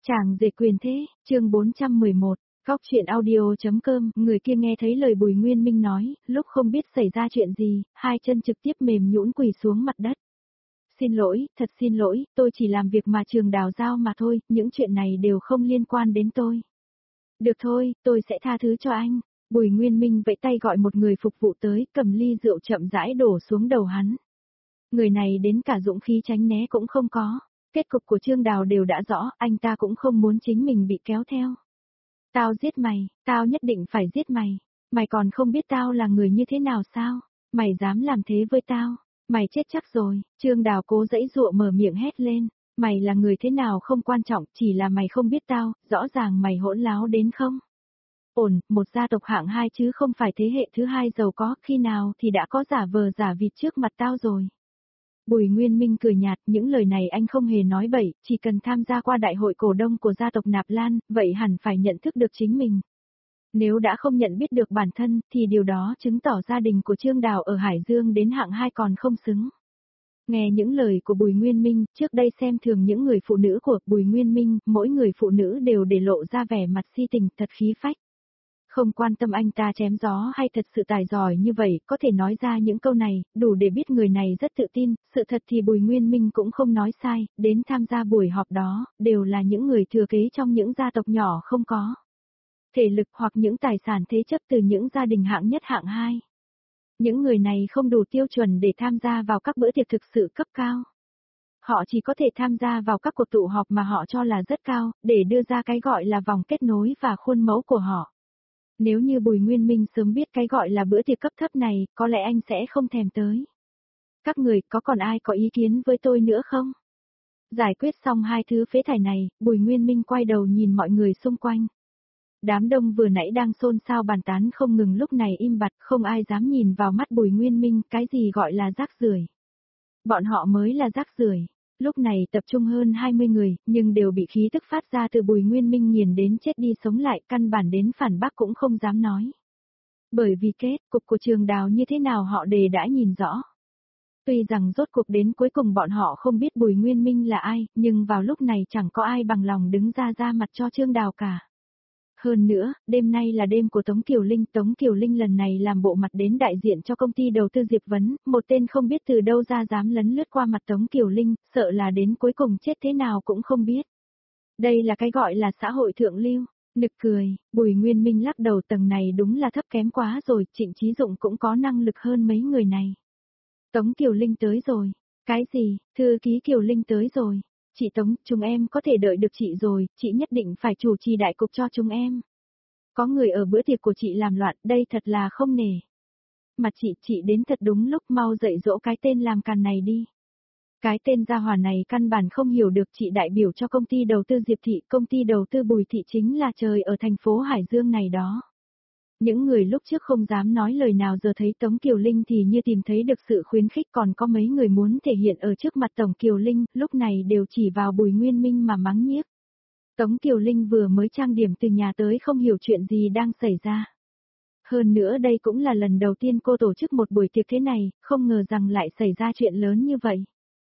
Chàng rể quyền thế, chương 411, góc chuyện audio.com, người kia nghe thấy lời Bùi Nguyên Minh nói, lúc không biết xảy ra chuyện gì, hai chân trực tiếp mềm nhũn quỳ xuống mặt đất. Xin lỗi, thật xin lỗi, tôi chỉ làm việc mà trường đào giao mà thôi, những chuyện này đều không liên quan đến tôi. Được thôi, tôi sẽ tha thứ cho anh. Bùi Nguyên Minh vẫy tay gọi một người phục vụ tới, cầm ly rượu chậm rãi đổ xuống đầu hắn. Người này đến cả dũng khí tránh né cũng không có. Kết cục của Trương Đào đều đã rõ, anh ta cũng không muốn chính mình bị kéo theo. Tao giết mày, tao nhất định phải giết mày. Mày còn không biết tao là người như thế nào sao? Mày dám làm thế với tao? Mày chết chắc rồi. Trương Đào cố giãy giụa mở miệng hét lên. Mày là người thế nào không quan trọng, chỉ là mày không biết tao, rõ ràng mày hỗn láo đến không? Ổn, một gia tộc hạng 2 chứ không phải thế hệ thứ 2 giàu có, khi nào thì đã có giả vờ giả vịt trước mặt tao rồi. Bùi Nguyên Minh cười nhạt, những lời này anh không hề nói bậy, chỉ cần tham gia qua đại hội cổ đông của gia tộc Nạp Lan, vậy hẳn phải nhận thức được chính mình. Nếu đã không nhận biết được bản thân, thì điều đó chứng tỏ gia đình của Trương Đào ở Hải Dương đến hạng 2 còn không xứng. Nghe những lời của Bùi Nguyên Minh, trước đây xem thường những người phụ nữ của Bùi Nguyên Minh, mỗi người phụ nữ đều để lộ ra vẻ mặt si tình, thật khí phách. Không quan tâm anh ta chém gió hay thật sự tài giỏi như vậy, có thể nói ra những câu này, đủ để biết người này rất tự tin, sự thật thì Bùi Nguyên Minh cũng không nói sai, đến tham gia buổi họp đó, đều là những người thừa kế trong những gia tộc nhỏ không có thể lực hoặc những tài sản thế chấp từ những gia đình hạng nhất hạng 2. Những người này không đủ tiêu chuẩn để tham gia vào các bữa tiệc thực sự cấp cao. Họ chỉ có thể tham gia vào các cuộc tụ họp mà họ cho là rất cao, để đưa ra cái gọi là vòng kết nối và khuôn mẫu của họ. Nếu như Bùi Nguyên Minh sớm biết cái gọi là bữa tiệc cấp thấp này, có lẽ anh sẽ không thèm tới. Các người, có còn ai có ý kiến với tôi nữa không? Giải quyết xong hai thứ phế thải này, Bùi Nguyên Minh quay đầu nhìn mọi người xung quanh. Đám đông vừa nãy đang xôn xao bàn tán không ngừng lúc này im bặt, không ai dám nhìn vào mắt Bùi Nguyên Minh, cái gì gọi là rác rưởi. Bọn họ mới là rác rưởi. Lúc này tập trung hơn 20 người, nhưng đều bị khí tức phát ra từ Bùi Nguyên Minh nghiền đến chết đi sống lại, căn bản đến phản bác cũng không dám nói. Bởi vì kết cục của Trường Đào như thế nào họ đều đã nhìn rõ. Tuy rằng rốt cuộc đến cuối cùng bọn họ không biết Bùi Nguyên Minh là ai, nhưng vào lúc này chẳng có ai bằng lòng đứng ra mặt cho Trương Đào cả. Hơn nữa, đêm nay là đêm của Tống Kiều Linh lần này làm bộ mặt đến đại diện cho công ty đầu tư Diệp Vấn, một tên không biết từ đâu ra dám lấn lướt qua mặt Tống Kiều Linh, sợ là đến cuối cùng chết thế nào cũng không biết. Đây là cái gọi là xã hội thượng lưu, nực cười, Bùi Nguyên Minh lắc đầu, tầng này đúng là thấp kém quá rồi, Trịnh Chí Dụng cũng có năng lực hơn mấy người này. Tống Kiều Linh tới rồi, cái gì, thư ký Kiều Linh tới rồi. Chị Tống, chúng em có thể đợi được chị rồi, chị nhất định phải chủ trì đại cục cho chúng em. Có người ở bữa tiệc của chị làm loạn, đây thật là không nể. Mặt chị đến thật đúng lúc, mau dạy dỗ cái tên làm càn này đi. Cái tên gia hỏa này căn bản không hiểu được, chị đại biểu cho công ty đầu tư Diệp Thị, công ty đầu tư Bùi Thị chính là trời ở thành phố Hải Dương này đó. Những người lúc trước không dám nói lời nào giờ thấy Tống Kiều Linh thì như tìm thấy được sự khuyến khích, còn có mấy người muốn thể hiện ở trước mặt Tổng Kiều Linh, lúc này đều chỉ vào Bùi Nguyên Minh mà mắng nhiếc. Tống Kiều Linh vừa mới trang điểm từ nhà tới không hiểu chuyện gì đang xảy ra. Hơn nữa đây cũng là lần đầu tiên cô tổ chức một buổi tiệc thế này, không ngờ rằng lại xảy ra chuyện lớn như vậy.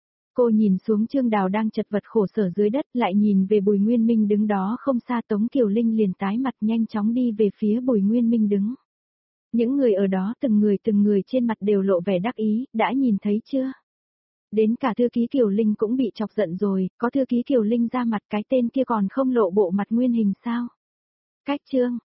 Cô nhìn xuống Trương Đào đang chật vật khổ sở dưới đất, lại nhìn về Bùi Nguyên Minh đứng đó không xa, Tống Kiều Linh liền tái mặt nhanh chóng đi về phía Bùi Nguyên Minh đứng. Những người ở đó từng người trên mặt đều lộ vẻ đắc ý, đã nhìn thấy chưa? Đến cả thư ký Kiều Linh cũng bị chọc giận rồi, có thư ký Kiều Linh ra mặt, cái tên kia còn không lộ bộ mặt nguyên hình sao? Cách Trương,